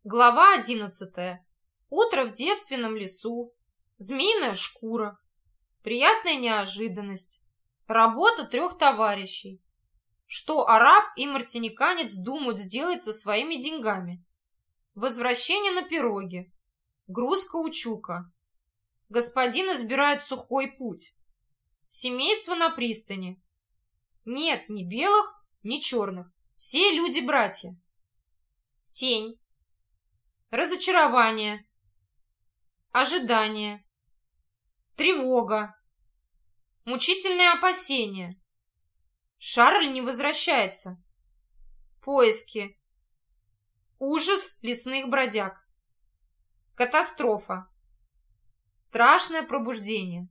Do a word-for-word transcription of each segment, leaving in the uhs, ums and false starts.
Глава одиннадцатая. Утро в девственном лесу. Змеиная шкура. Приятная неожиданность. Работа трех товарищей. Что араб и мартиниканец думают сделать со своими деньгами. Возвращение на пироге. Груз каучука. Господин избирает сухой путь. Семейство на пристани. Нет ни белых, ни черных. Все люди-братья. Тень. Разочарование. Ожидание. Тревога. Мучительное опасение. Шарль не возвращается. Поиски. Ужас лесных бродяг. Катастрофа. Страшное пробуждение.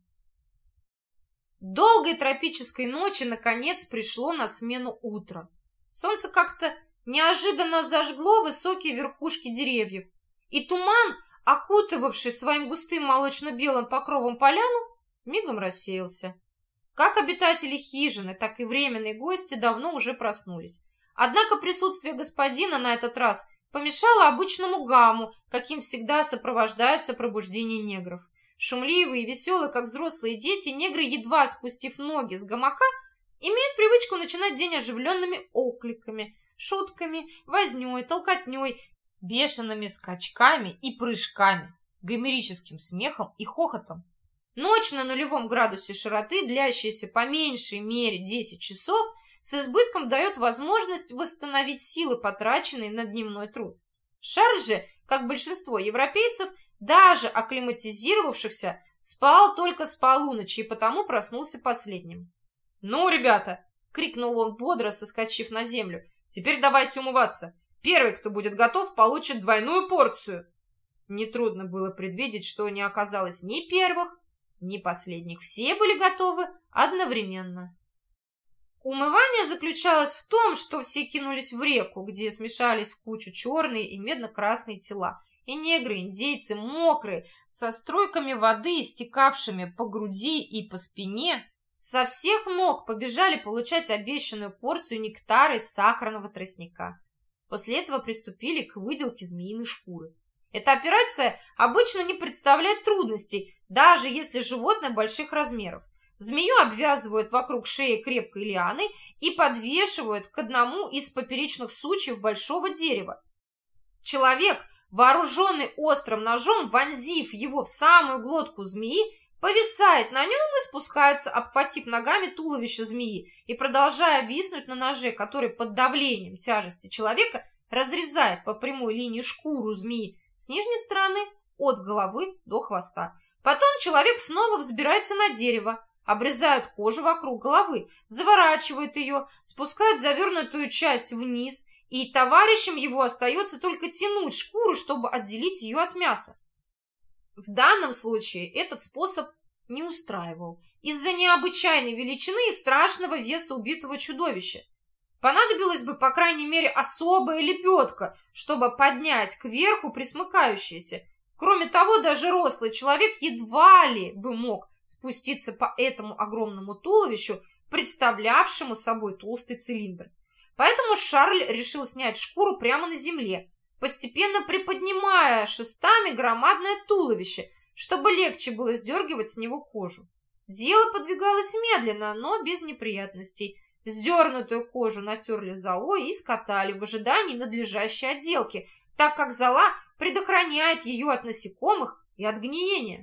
Долгой тропической ночи наконец пришло на смену утро. Солнце как-то неожиданно зажгло высокие верхушки деревьев, и туман, окутывавший своим густым молочно-белым покровом поляну, мигом рассеялся. Как обитатели хижины, так и временные гости давно уже проснулись. Однако присутствие господина на этот раз помешало обычному гамму, каким всегда сопровождается пробуждение негров. Шумливые и веселые, как взрослые дети, негры, едва спустив ноги с гамака, имеют привычку начинать день оживленными окликами, шутками, вознёй, толкотней, бешеными скачками и прыжками, гомерическим смехом и хохотом. Ночь на нулевом градусе широты, длящаяся по меньшей мере десять часов, с избытком дает возможность восстановить силы, потраченные на дневной труд. Шарль же, как большинство европейцев, даже акклиматизировавшихся, спал только с полуночи и потому проснулся последним. «Ну, ребята!» — крикнул он бодро, соскочив на землю. «Теперь давайте умываться. Первый, кто будет готов, получит двойную порцию». Нетрудно было предвидеть, что не оказалось ни первых, ни последних. Все были готовы одновременно. Умывание заключалось в том, что все кинулись в реку, где смешались в кучу черные и медно-красные тела. И негры, индейцы, мокрые, со струйками воды, стекавшими по груди и по спине, со всех ног побежали получать обещанную порцию нектара из сахарного тростника. После этого приступили к выделке змеиной шкуры. Эта операция обычно не представляет трудностей, даже если животное больших размеров. Змею обвязывают вокруг шеи крепкой лианой и подвешивают к одному из поперечных сучьев большого дерева. Человек, вооруженный острым ножом, вонзив его в самую глотку змеи, повисает на нем и спускается, обхватив ногами туловище змеи и продолжая виснуть на ноже, который под давлением тяжести человека разрезает по прямой линии шкуру змеи с нижней стороны от головы до хвоста. Потом человек снова взбирается на дерево, обрезают кожу вокруг головы, заворачивают ее, спускают завернутую часть вниз, и товарищам его остается только тянуть шкуру, чтобы отделить ее от мяса. В данном случае этот способ не устраивал из-за необычайной величины и страшного веса убитого чудовища. Понадобилась бы, по крайней мере, особая лепетка, чтобы поднять кверху присмыкающееся. Кроме того, даже рослый человек едва ли бы мог спуститься по этому огромному туловищу, представлявшему собой толстый цилиндр. Поэтому Шарль решил снять шкуру прямо на земле, постепенно приподнимая шестами громадное туловище, чтобы легче было сдергивать с него кожу. Дело подвигалось медленно, но без неприятностей. Сдернутую кожу натерли золой и скатали в ожидании надлежащей отделки, так как зола предохраняет ее от насекомых и от гниения.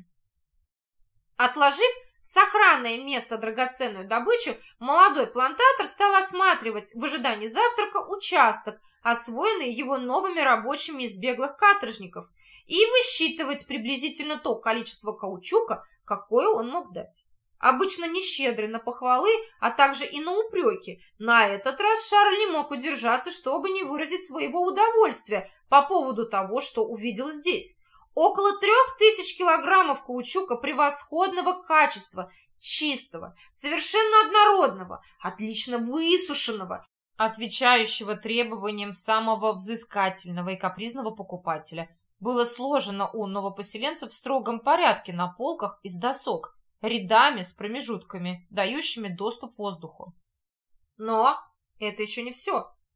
Отложив в сохранное место драгоценную добычу, молодой плантатор стал осматривать в ожидании завтрака участок, освоенный его новыми рабочими из беглых каторжников, и высчитывать приблизительно то количество каучука, какое он мог дать. Обычно нещедрый на похвалы, а также и на упреки, на этот раз Шарль не мог удержаться, чтобы не выразить своего удовольствия по поводу того, что увидел здесь. Около трех тысяч килограммов каучука превосходного качества, чистого, совершенно однородного, отлично высушенного, отвечающего требованиям самого взыскательного и капризного покупателя, было сложено у новопоселенцев в строгом порядке на полках из досок, рядами с промежутками, дающими доступ воздуху. Но это еще не все.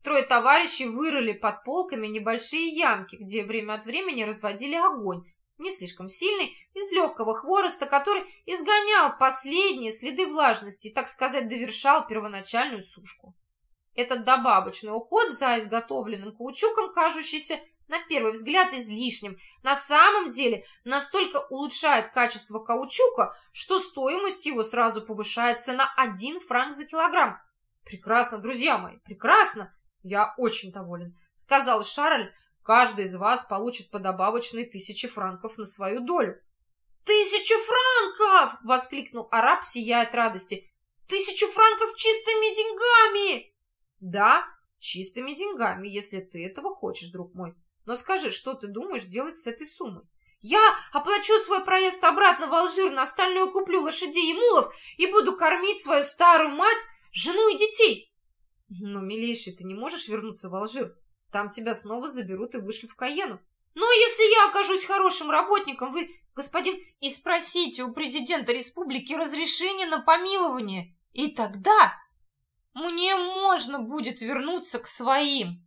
Трое товарищей вырыли под полками небольшие ямки, где время от времени разводили огонь, не слишком сильный, из легкого хвороста, который изгонял последние следы влажности и, так сказать, довершал первоначальную сушку. Этот добавочный уход за изготовленным каучуком, кажущийся на первый взгляд излишним, на самом деле настолько улучшает качество каучука, что стоимость его сразу повышается на один франк за килограмм. «Прекрасно, друзья мои, прекрасно! Я очень доволен», — сказал Шарль. «Каждый из вас получит по добавочной тысячи франков на свою долю». «Тысячу франков!» — воскликнул араб, сияя от радости. «Тысячу франков чистыми деньгами!» «Да, чистыми деньгами, если ты этого хочешь, друг мой. Но скажи, что ты думаешь делать с этой суммой?» «Я оплачу свой проезд обратно в Алжир, на остальное куплю лошадей и мулов и буду кормить свою старую мать, жену и детей». «Но, милейший, ты не можешь вернуться в Алжир. Там тебя снова заберут и вышлют в Кайену». «Но если я окажусь хорошим работником, вы, господин, и спросите у президента республики разрешение на помилование, и тогда мне можно будет вернуться к своим».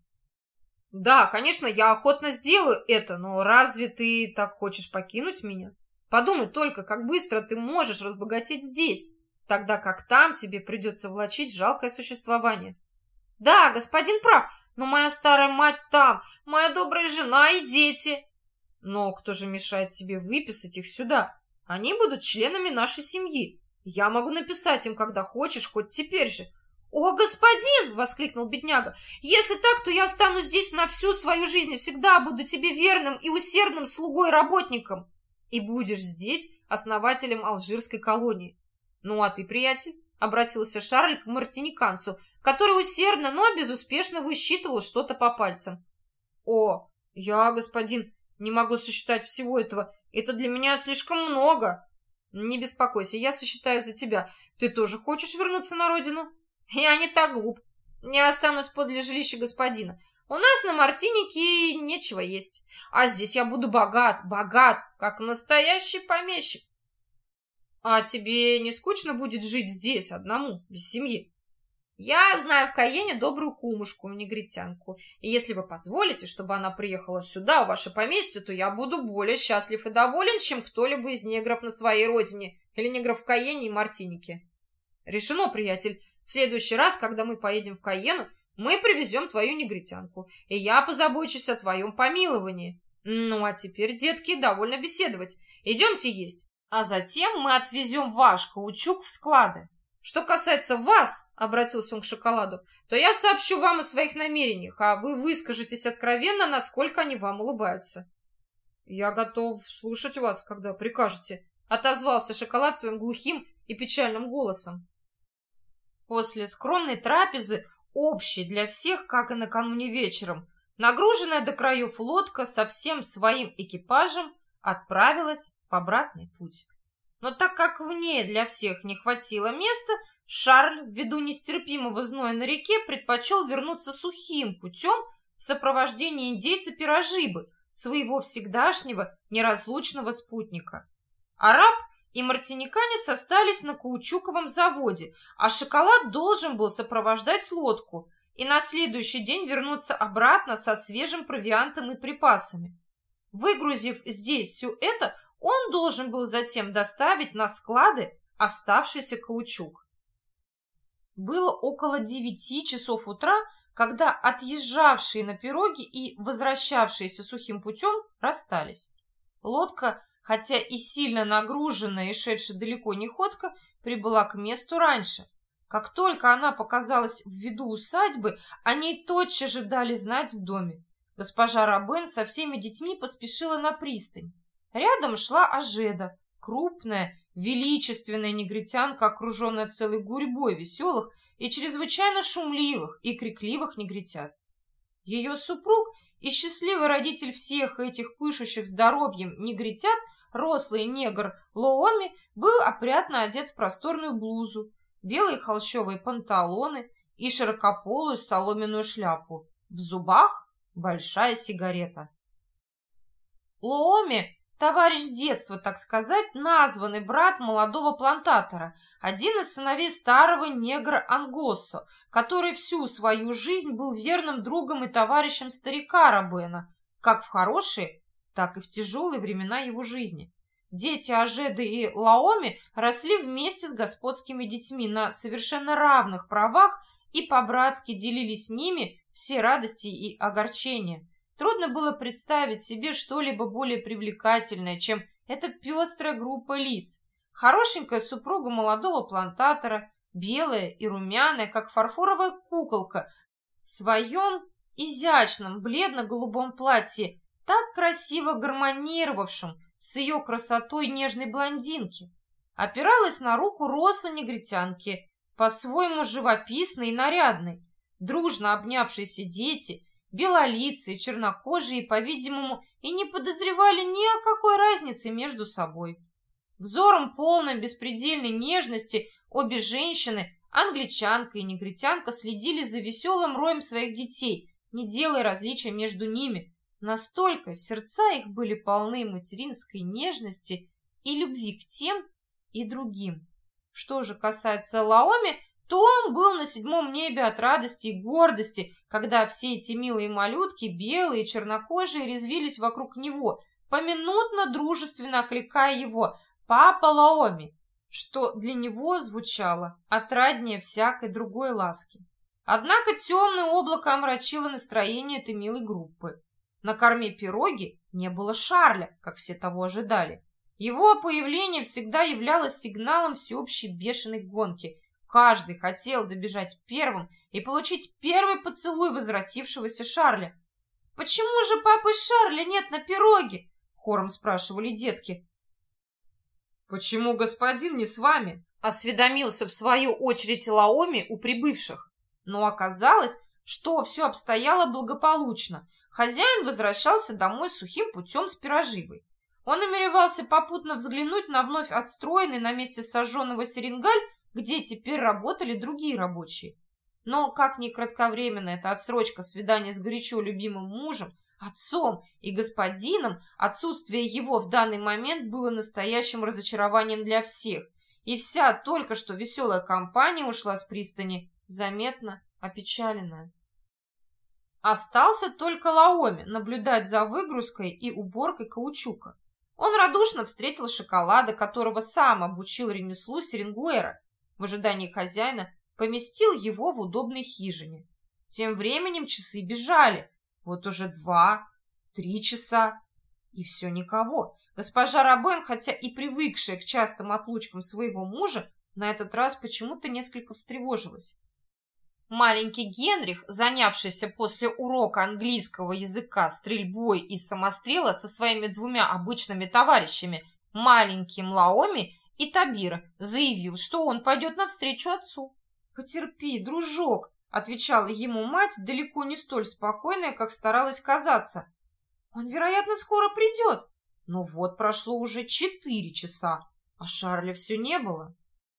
«Да, конечно, я охотно сделаю это, но разве ты так хочешь покинуть меня? Подумай только, как быстро ты можешь разбогатеть здесь, тогда как там тебе придется влачить жалкое существование». «Да, господин прав, но моя старая мать там, моя добрая жена и дети». «Но кто же мешает тебе выписать их сюда? Они будут членами нашей семьи. Я могу написать им, когда хочешь, хоть теперь же». «О, господин!» — воскликнул бедняга. «Если так, то я останусь здесь на всю свою жизнь и всегда буду тебе верным и усердным слугой-работником. И будешь здесь основателем алжирской колонии. Ну, а ты, приятель?» — обратился Шарль к мартиниканцу, который усердно, но безуспешно высчитывал что-то по пальцам. «О, я, господин, не могу сосчитать всего этого. Это для меня слишком много». «Не беспокойся, я сосчитаю за тебя. Ты тоже хочешь вернуться на родину?» «Я не так глуп. Я останусь подле жилища господина. У нас на Мартинике нечего есть. А здесь я буду богат, богат, как настоящий помещик». «А тебе не скучно будет жить здесь одному, без семьи?» «Я знаю в Кайене добрую кумушку, негритянку, и если вы позволите, чтобы она приехала сюда, в ваше поместье, то я буду более счастлив и доволен, чем кто-либо из негров на своей родине или негров в Кайене и Мартинике». «Решено, приятель. В следующий раз, когда мы поедем в Кайену, мы привезем твою негритянку, и я позабочусь о твоем помиловании. Ну, а теперь, детки, довольно беседовать. Идемте есть, а затем мы отвезем ваш каучук в склады. Что касается вас, — обратился он к шоколаду, — то я сообщу вам о своих намерениях, а вы выскажетесь откровенно, насколько они вам улыбаются». «Я готов слушать вас, когда прикажете», — отозвался шоколад своим глухим и печальным голосом. После скромной трапезы, общей для всех, как и накануне вечером, нагруженная до краев лодка со всем своим экипажем отправилась в обратный путь. Но так как в ней для всех не хватило места, Шарль, ввиду нестерпимого зноя на реке, предпочел вернуться сухим путем в сопровождении индейца-пирожибы, своего всегдашнего неразлучного спутника. Араб и мартиниканец остались на каучуковом заводе, а шоколад должен был сопровождать лодку и на следующий день вернуться обратно со свежим провиантом и припасами. Выгрузив здесь все это, он должен был затем доставить на склады оставшийся каучук. Было около девяти часов утра, когда отъезжавшие на пироге и возвращавшиеся сухим путем расстались. Лодка, хотя и сильно нагруженная и шедшая далеко не ходка, прибыла к месту раньше. Как только она показалась в виду усадьбы, о ней тотчас же дали знать в доме. Госпожа Робен со всеми детьми поспешила на пристань. Рядом шла Ажеда, крупная, величественная негритянка, окруженная целой гурьбой веселых и чрезвычайно шумливых и крикливых негритят. Ее супруг и счастливый родитель всех этих пышущих здоровьем негритят, рослый негр Лооми, был опрятно одет в просторную блузу, белые холщовые панталоны и широкополую соломенную шляпу. В зубах большая сигарета. Лооми товарищ детства, так сказать, названный брат молодого плантатора, один из сыновей старого негра Ангоссо, который всю свою жизнь был верным другом и товарищем старика Робена, как в хорошие, так и в тяжелые времена его жизни. Дети Ажеды и Лаоми росли вместе с господскими детьми на совершенно равных правах и по-братски делились с ними все радости и огорчения. Трудно было представить себе что-либо более привлекательное, чем эта пестрая группа лиц. Хорошенькая супруга молодого плантатора, белая и румяная, как фарфоровая куколка, в своем изящном бледно-голубом платье, так красиво гармонировавшем с ее красотой нежной блондинки, опиралась на руку рослой негритянки, по-своему живописной и нарядной, дружно обнявшиеся дети, белолицые, чернокожие, по-видимому, и не подозревали ни о какой разнице между собой. Взором полным беспредельной нежности обе женщины, англичанка и негритянка, следили за веселым роем своих детей, не делая различия между ними. Настолько сердца их были полны материнской нежности и любви к тем и другим. Что же касается Лаоми, то он был на седьмом небе от радости и гордости, когда все эти милые малютки, белые и чернокожие, резвились вокруг него, поминутно дружественно окликая его «Папа Лаоми», что для него звучало отраднее всякой другой ласки. Однако темное облако омрачило настроение этой милой группы. На корме пироги не было Шарля, как все того ожидали. Его появление всегда являлось сигналом всеобщей бешеной гонки. Каждый хотел добежать первым и получить первый поцелуй возвратившегося Шарля. «Почему же папы Шарля нет на пироге?» — хором спрашивали детки. «Почему господин не с вами?» — осведомился в свою очередь Лаоми у прибывших. Но оказалось, что все обстояло благополучно. Хозяин возвращался домой сухим путем с пирожибой. Он намеревался попутно взглянуть на вновь отстроенный на месте сожженного Серенгаль, где теперь работали другие рабочие. Но, как ни кратковременно эта отсрочка свидания с горячо любимым мужем, отцом и господином, отсутствие его в данный момент было настоящим разочарованием для всех, и вся только что веселая компания ушла с пристани, заметно опечаленная. Остался только Лаоми наблюдать за выгрузкой и уборкой каучука. Он радушно встретил шоколада, которого сам обучил ремеслу Серенгуэра. В ожидании хозяина поместил его в удобной хижине. Тем временем часы бежали. Вот уже два, три часа. И все никого. Госпожа Робен, хотя и привыкшая к частым отлучкам своего мужа, на этот раз почему-то несколько встревожилась. Маленький Генрих, занявшийся после урока английского языка стрельбой из самострела со своими двумя обычными товарищами, маленьким Лаоми и Табира, заявил, что он пойдет навстречу отцу. «Потерпи, дружок», — отвечала ему мать, далеко не столь спокойная, как старалась казаться. «Он, вероятно, скоро придет». Но вот прошло уже четыре часа, а Шарля все не было.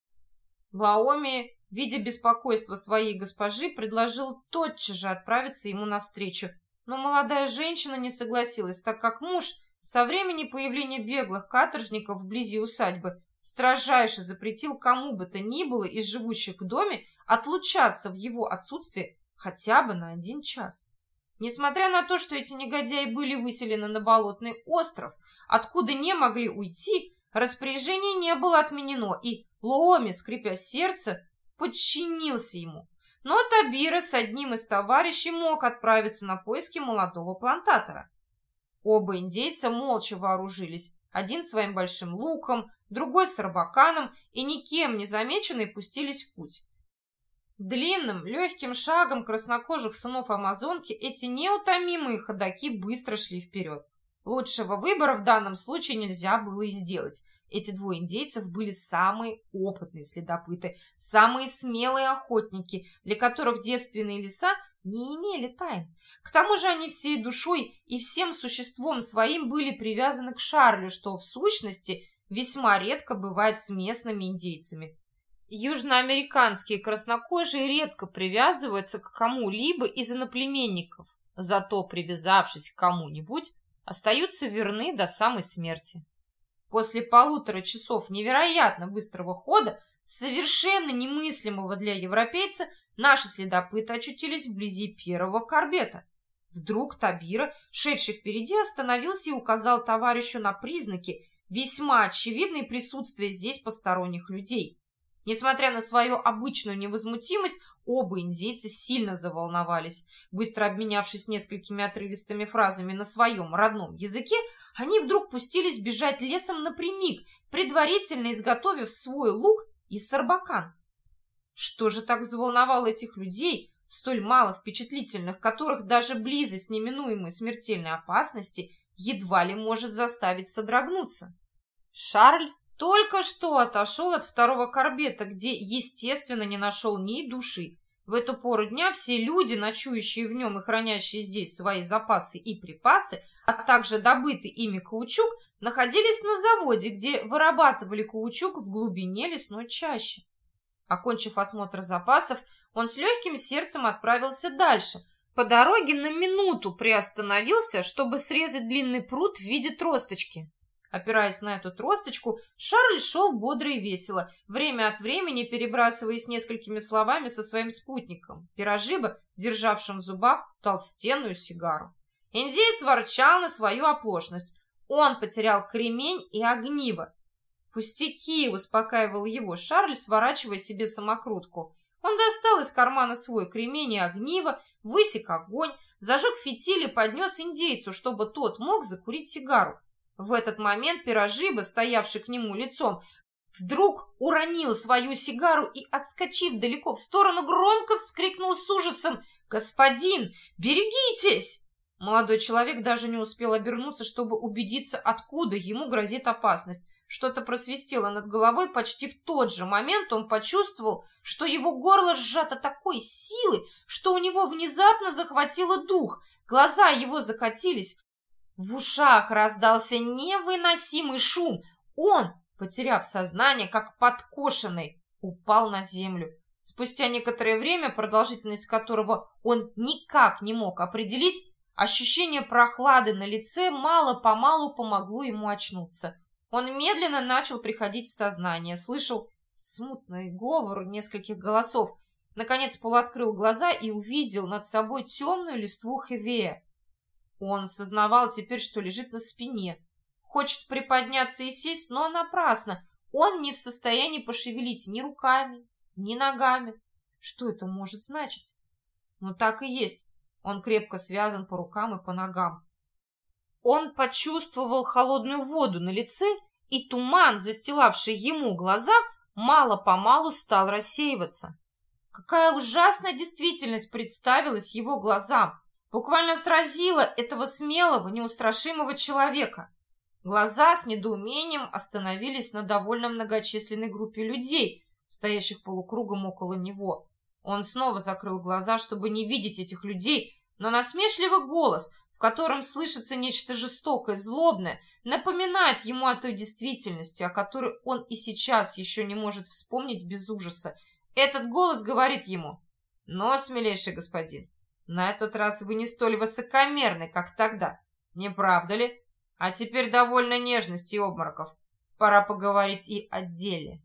Лаоми, видя беспокойство своей госпожи, предложил тотчас же отправиться ему навстречу, но молодая женщина не согласилась, так как муж со времени появления беглых каторжников вблизи усадьбы строжайше запретил кому бы то ни было из живущих в доме отлучаться в его отсутствие хотя бы на один час. Несмотря на то, что эти негодяи были выселены на болотный остров, откуда не могли уйти, распоряжение не было отменено, и Лаоми, скрипя сердце, подчинился ему. Но Табира с одним из товарищей мог отправиться на поиски молодого плантатора. Оба индейца молча вооружились, один своим большим луком, другой с арбаканом, и никем не замеченные пустились в путь. Длинным, легким шагом краснокожих сынов Амазонки эти неутомимые ходоки быстро шли вперед. Лучшего выбора в данном случае нельзя было и сделать. Эти двое индейцев были самые опытные следопыты, самые смелые охотники, для которых девственные леса не имели тайн. К тому же они всей душой и всем существом своим были привязаны к Шарлю, что в сущности весьма редко бывает с местными индейцами. Южноамериканские краснокожие редко привязываются к кому-либо из иноплеменников, зато, привязавшись к кому-нибудь, остаются верны до самой смерти. После полутора часов невероятно быстрого хода, совершенно немыслимого для европейца, наши следопыты очутились вблизи первого корбета. Вдруг Табира, шедший впереди, остановился и указал товарищу на признаки, весьма очевидные присутствия здесь посторонних людей. Несмотря на свою обычную невозмутимость, оба индейца сильно заволновались. Быстро обменявшись несколькими отрывистыми фразами на своем родном языке, они вдруг пустились бежать лесом напрямик, предварительно изготовив свой лук и сарбакан. Что же так взволновало этих людей, столь мало впечатлительных, которых даже близость неминуемой смертельной опасности едва ли может заставить содрогнуться? Шарль только что отошел от второго корбета, где, естественно, не нашел ни души. В эту пору дня все люди, ночующие в нем и хранящие здесь свои запасы и припасы, а также добытый ими каучук, находились на заводе, где вырабатывали каучук в глубине лесной чащи. Окончив осмотр запасов, он с легким сердцем отправился дальше. По дороге на минуту приостановился, чтобы срезать длинный прут в виде тросточки. Опираясь на эту тросточку, Шарль шел бодро и весело, время от времени перебрасываясь несколькими словами со своим спутником, пирожиба, державшим в зубах толстенную сигару. Индеец ворчал на свою оплошность. Он потерял кремень и огниво. «Пустяки!» — успокаивал его Шарль, сворачивая себе самокрутку. Он достал из кармана свой кремень и огниво, высек огонь, зажег фитиль и поднес индейцу, чтобы тот мог закурить сигару. В этот момент пирожиба, стоявший к нему лицом, вдруг уронил свою сигару и, отскочив далеко в сторону, громко вскрикнул с ужасом: «Господин, берегитесь!» Молодой человек даже не успел обернуться, чтобы убедиться, откуда ему грозит опасность. Что-то просвистело над головой. Почти в тот же момент он почувствовал, что его горло сжато такой силой, что у него внезапно захватило дух. Глаза его закатились. В ушах раздался невыносимый шум. Он, потеряв сознание, как подкошенный, упал на землю. Спустя некоторое время, продолжительность которого он никак не мог определить, ощущение прохлады на лице мало-помалу помогло ему очнуться. Он медленно начал приходить в сознание, слышал смутный говор нескольких голосов. Наконец полуоткрыл глаза и увидел над собой темную листву хевея. Он сознавал теперь, что лежит на спине. Хочет приподняться и сесть, но напрасно. Он не в состоянии пошевелить ни руками, ни ногами. Что это может значить? Ну так и есть. Он крепко связан по рукам и по ногам. Он почувствовал холодную воду на лице, и туман, застилавший ему глаза, мало-помалу стал рассеиваться. Какая ужасная действительность представилась его глазам! Буквально сразила этого смелого, неустрашимого человека. Глаза с недоумением остановились на довольно многочисленной группе людей, стоящих полукругом около него. Он снова закрыл глаза, чтобы не видеть этих людей, но насмешливый голос, в котором слышится нечто жестокое, злобное, напоминает ему о той действительности, о которой он и сейчас еще не может вспомнить без ужаса. Этот голос говорит ему: «Но, смелейший господин, на этот раз вы не столь высокомерны, как тогда, не правда ли? А теперь довольно нежности и обмороков. Пора поговорить и о деле».